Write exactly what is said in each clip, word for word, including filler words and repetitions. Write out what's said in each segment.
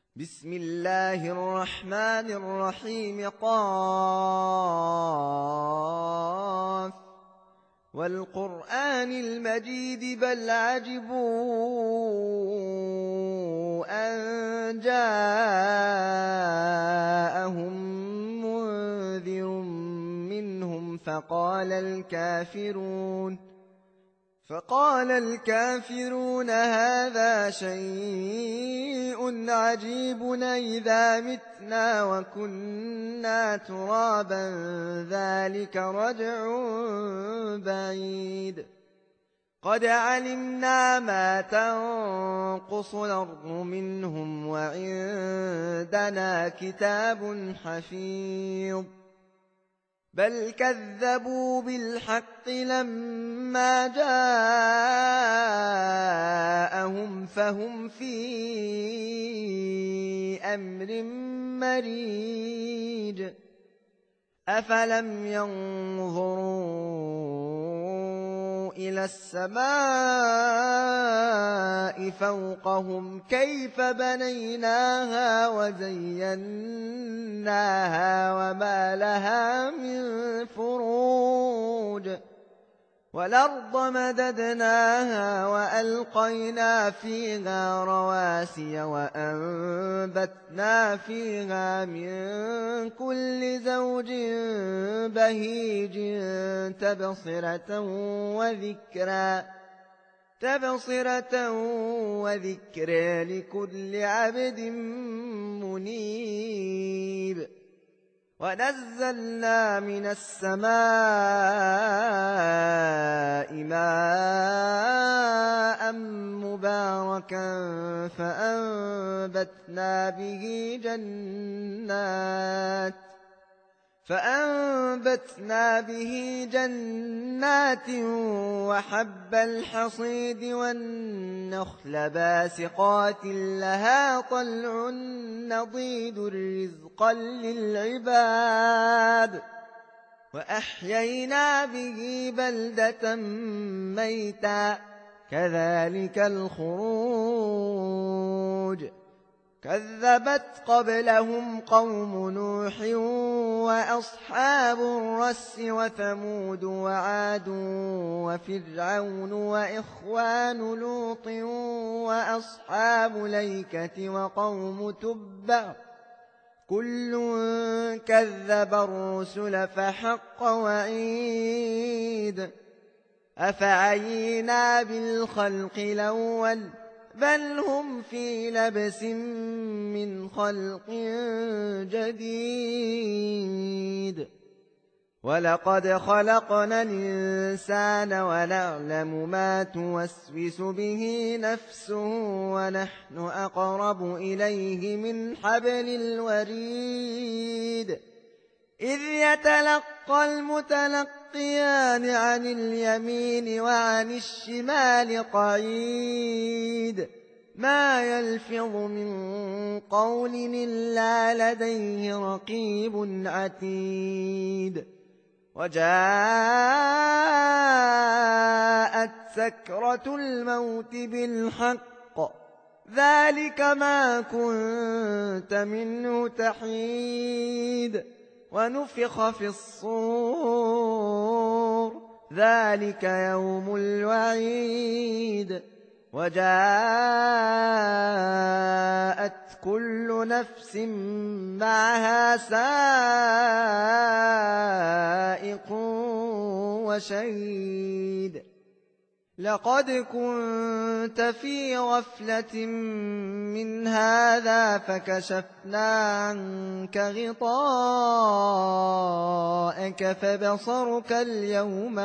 بسم الله الرحمن الرحيم. قاف والقرآن المجيد بل عجبوا أن جاءهم منذر منهم فقال الكافرون فقال الكافرون هذا شيء عجيب أإذا متنا وكنا ترابا ذلك رجع بعيد قد علمنا ما تنقص الأرض منهم وعندنا كتاب حفيظ بل كذبوا بالحق لما جاءهم فهم في أمر مريج أفلم ينظروا إلى السماء فوقهم كيف بنيناها وزيناها وما لها من فروج والأرض مددناها وألقينا فيها رواسي وأنبتنا فيها من كل زوج بهيج تبصرة وذكرى تبصرة وذكرى لكل عبد منيب ونزلنا من السماء ماء مباركا فأنبتنا به جنات فأنبتنا به جنات وحب الحصيد والنخل باسقات لها طلع نضيد رزقا للعباد وأحيينا به بلدة ميتا كذلك الخروج كذبت قبلهم قوم نوح وأصحاب الرس وثمود وعاد وفرعون وإخوان لوط وأصحاب الأيكة وقوم تبع كل كذب الرسل فحق وعيد أفعينا بالخلق الأول بل هم في لبس من خلق جديد ولقد خلقنا الإنسان ونعلم ما توسوس به نفسه ونحن أقرب إليه من حبل الوريد إذ يتلقى المتلقيان عن اليمين وعن الشمال قعيد ما يلفظ من قول إلا لديه رقيب عتيد وجاءت سكرة الموت بالحق ذلك ما كنت منه تحيد ونفخ في الصور ذلك يوم الوعيد وجاءت كل نفس معها سائق وشهيد لقد كنت في غفلة من هذا فكشفنا عنك غطاءك فبصرك اليوم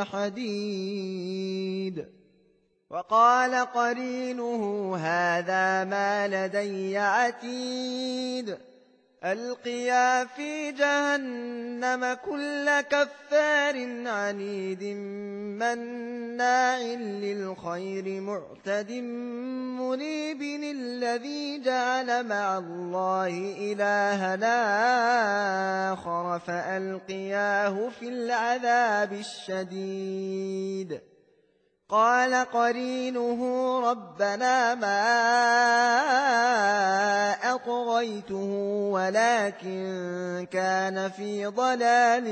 حديد وقال قرينه هذا ما لدي عتيد ألقيا في جهنم كل كفار عنيد مناع للخير معتد مريب الذي جعل مع الله إلهنا آخر فألقياه في العذاب الشديد قال قرينه ربنا ما أطغيته ولكن كان في ضلال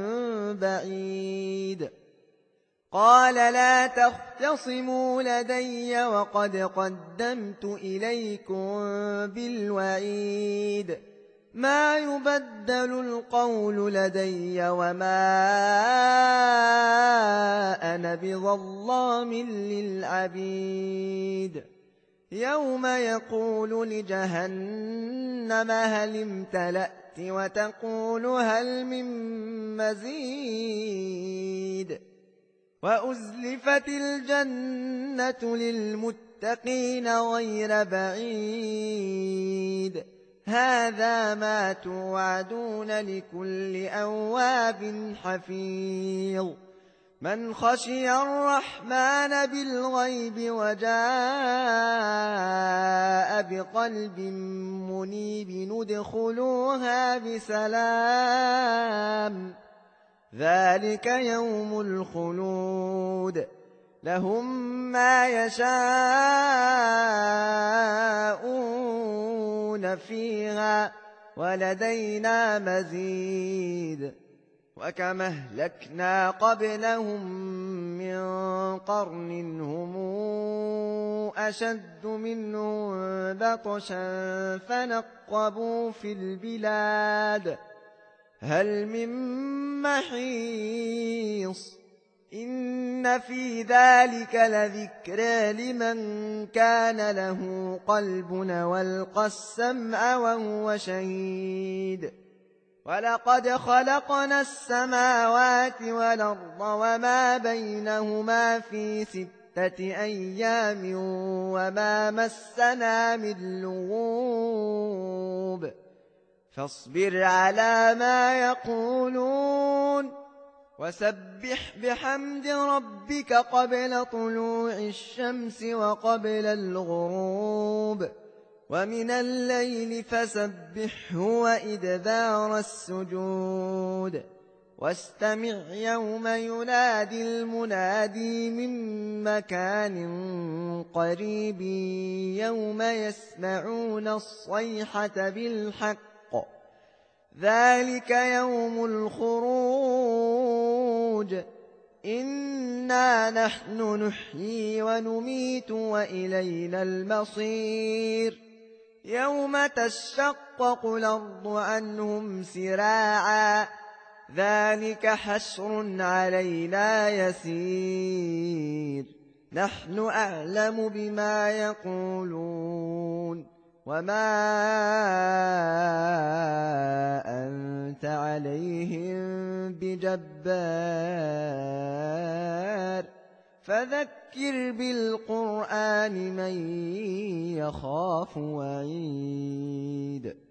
بعيد. قال لا تختصموا لدي وقد قدمت إليكم بالوعيد ما يبدل القول لدي وما أنا بظلام للعبيد. يوم يقول لجهنم هل امتلأت وتقول هل من مزيد وأزلفت الجنة للمتقين غير بعيد هذا ما توعدون لكل أواب حفيظ من خشي الرحمن بالغيب وجاء بقلب منيب ندخلوها بسلام ذلك يوم الخلود لهم ما يشاءون فيها ولدينا مزيد. وكم أهلكنا قبلهم من قرن هم أشد منهم بطشا فنقبوا في البلاد هل من محيص إن في ذلك لذكرى لمن كان له قلب والقى السمع وهو شهيد. ولقد خلقنا السماوات والأرض وما بينهما في ستة أيام وما مسنا من لغوب فاصبر على ما يقولون وسبح بحمد ربك قبل طلوع الشمس وقبل الغروب ومن الليل فسبحه وإدبار السجود واستمع يوم ينادي المنادي من مكان قريب يوم يسمعون الصيحة بالحق ذلك يوم الخروج إنا نحن نحيي ونميت وإلينا المصير يوم تشقق الأرض عنهم سراعا ذلك حشر علينا يسير نحن أعلم بما يقولون وما أنت عليهم بجبار فذكر بالقرآن من يخاف وعيد.